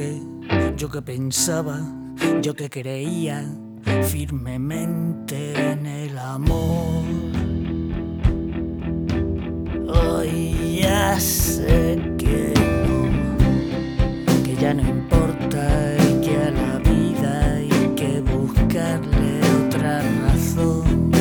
yo que pensaba, yo que creía firmemente en el amor. Hoy ya sé que no, que ya no importa y que a la vida hay que buscarle otra razón.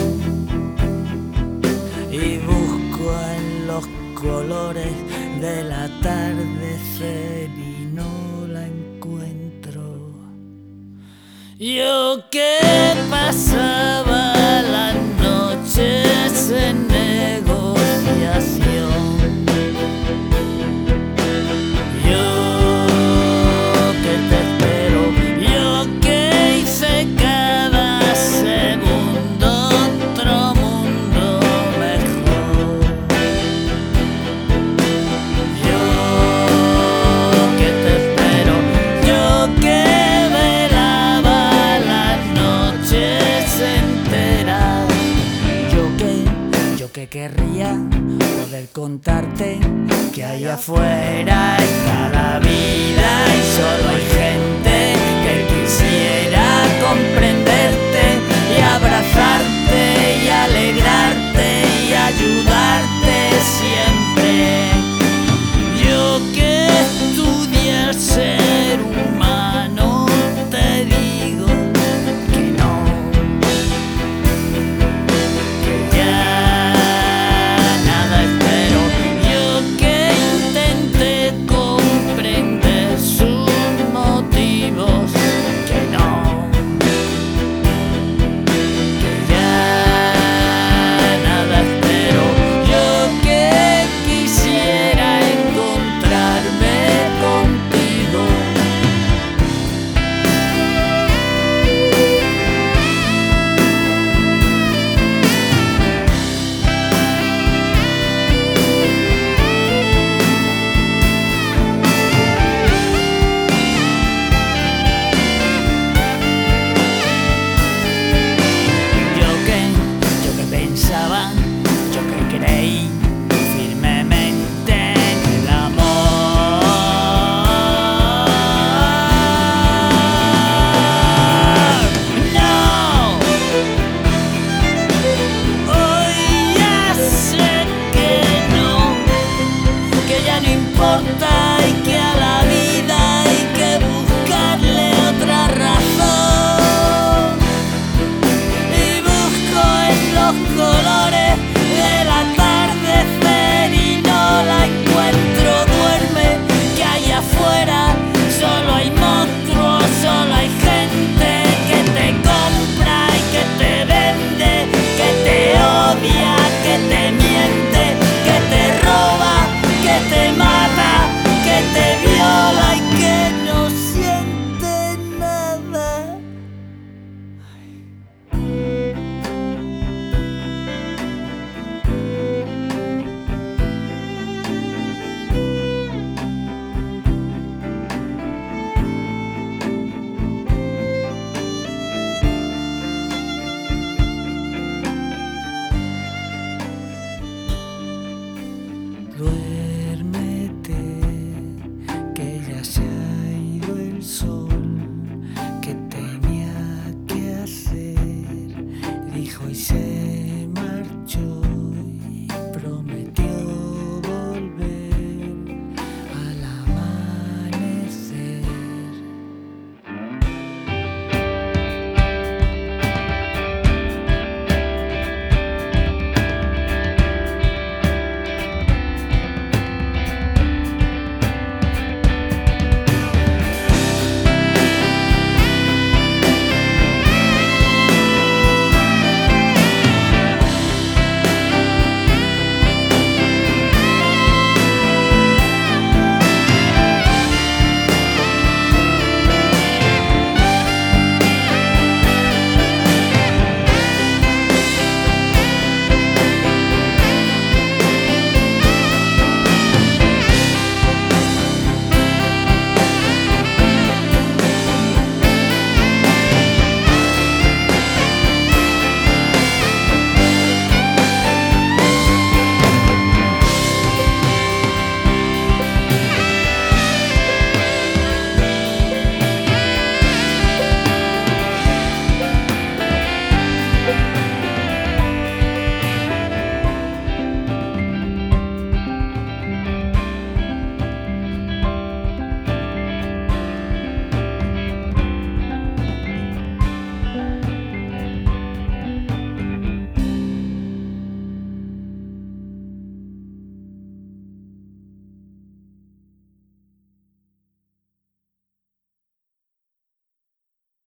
Y busco en los colores del atardecer y no la encuentro. Yo que pasaba las noches en negociación, yo que te espero, yo que hice cada segundo otro mundo mejor. Yo que te espero, yo que velaba las noches enteras. Yo que querría poder contarte que hay afuera está la vida y solo hay gente que quisiera comprenderte y abrazarte y alegrarte y ayudarte siempre. Yo que estudié el ser humano te digo que no, que ya nada espero. Yo que intenté comprender sus motivos, que no, que ya nada espero. Yo que quisiera encontrarme contigo. Yo que pensaba, yo que creí firmemente en el amor. No, hoy ya sé que no, que ya no importa y que a la vida hay que buscarle otra razón. Y busco en los colores del atardecer y no la encuentro. Duerme, que hay afuera solo hay monstruos, solo hay gente que te compra y que te vende, que te odia, que te miente, que te roba, que te mata, que te viola y que no siente nada. Duérmete, que ya se ha ido el sol, que tenía que hacer, dijo y se